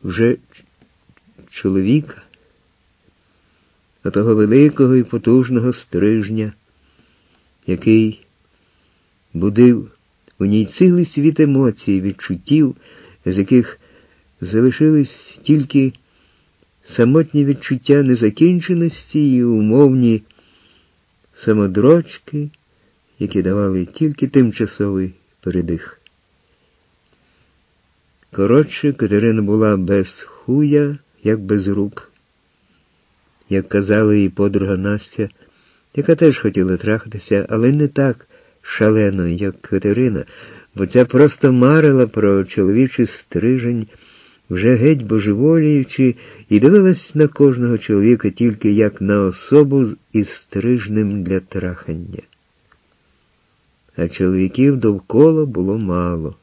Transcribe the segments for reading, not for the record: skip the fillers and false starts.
вже чоловіка, отого великого і потужного стрижня, який будив у ній цілий світ емоцій, відчуттів, з яких залишились тільки самотні відчуття незакінченості і умовні самодрочки, які давали тільки тимчасовий передих. Коротше, Катерина була без хуя, як без рук. Як казала її подруга Настя, яка теж хотіла трахатися, але не так шалено, як Катерина, бо ця просто марила про чоловічий стрижень, вже геть божеволіючи, і дивилась на кожного чоловіка тільки як на особу із стрижнем для трахання. А чоловіків довкола було мало.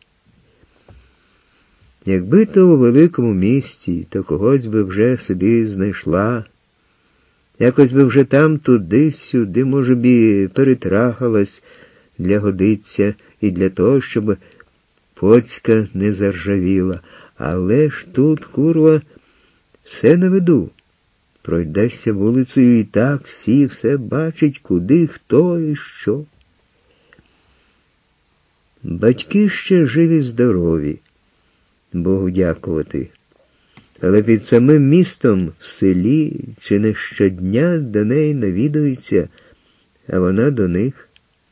Якби то у великому місті, то когось би вже собі знайшла, якось би вже там туди-сюди, може б, і перетрахалась для годиться і для того, щоб поцька не заржавіла. Але ж тут, курва, все на виду. Пройдешся вулицею і так всі все бачать, куди, хто і що. Батьки ще живі-здорові, Богу дякувати. Але під самим містом, в селі, чи не щодня до неї навідуються, а вона до них.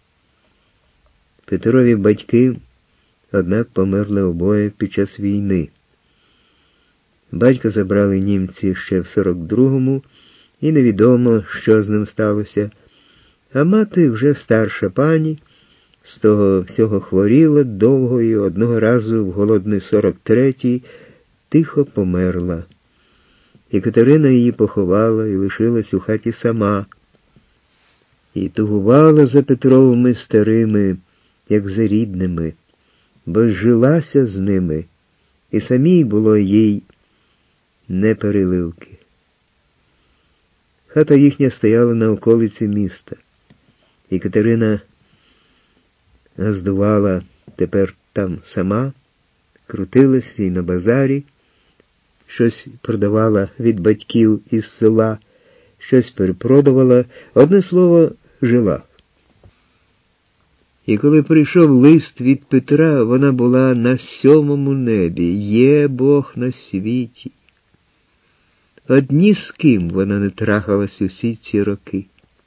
Петрові батьки, однак, померли обоє під час війни. Батька забрали німці ще в 42-му, і невідомо, що з ним сталося. А мати, вже старша пані, з того всього хворіла довго і одного разу в голодний 43-й тихо померла. І Катерина її поховала і лишилась у хаті сама. І тугувала за Петровими старими, як за рідними, бо жилася з ними, і самій було їй не переливки. Хата їхня стояла на околиці міста, і Катерина газдувала тепер там сама, крутилась і на базарі, щось продавала від батьків із села, щось перепродавала, одне слово, жила. І коли прийшов лист від Петра, вона була на 7-му небі, є Бог на світі. От ні з ким вона не трахалась усі ці роки.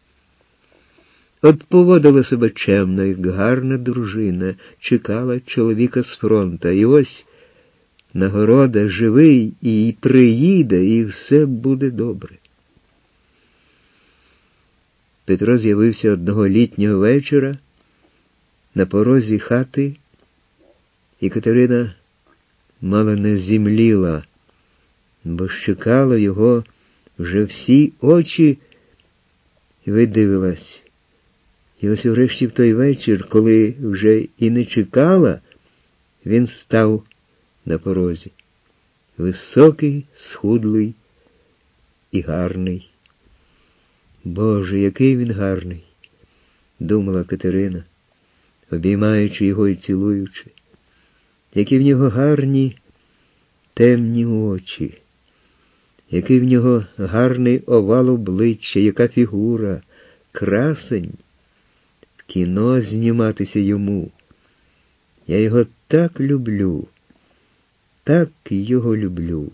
От поводила себе чемно, як гарна дружина, чекала чоловіка з фронта, і ось нагорода, живий, і приїде, і все буде добре. Петро з'явився одного літнього вечора на порозі хати, і Катерина мало не зімліла, бо чекала його вже всі очі, і видивилась. І ось врешті в той вечір, коли вже і не чекала, він став на порозі. Високий, схудлий і гарний. Боже, який він гарний, думала Катерина, обіймаючи його і цілуючи. Які в нього гарні темні очі, який в нього гарний овал обличчя, яка фігура, красень. В кіно зніматися йому. Я його так люблю, так його люблю.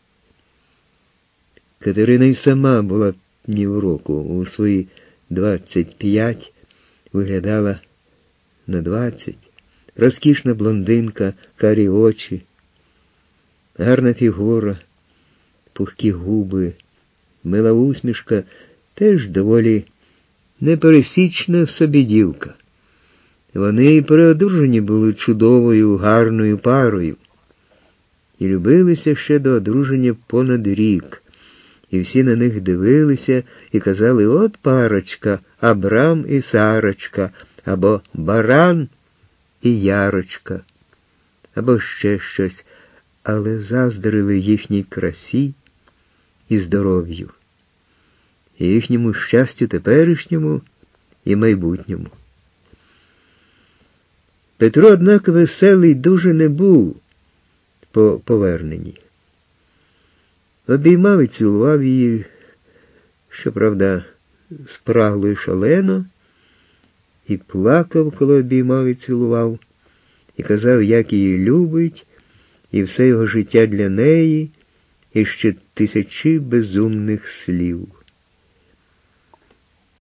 Катерина й сама була ні в року, у свої 25 виглядала на 20. Розкішна блондинка, карі очі, гарна фігура, пухкі губи, мила усмішка, теж доволі непересічна собі дівка. Вони і при одруженні були чудовою, гарною парою. І любилися ще до одруження понад рік. І всі на них дивилися і казали: от парочка, Абрам і Сарочка, або Баран і Ярочка, або ще щось, але заздрили їхній красі і здоров'ю, і їхньому щастю теперішньому і майбутньому. Петро, однак, веселий дуже не був по поверненні. Обіймав і цілував її, щоправда, спрагло і шалено, і плакав, коли обіймав і цілував, і казав, як її любить, і все його життя для неї, і ще тисячі безумних слів.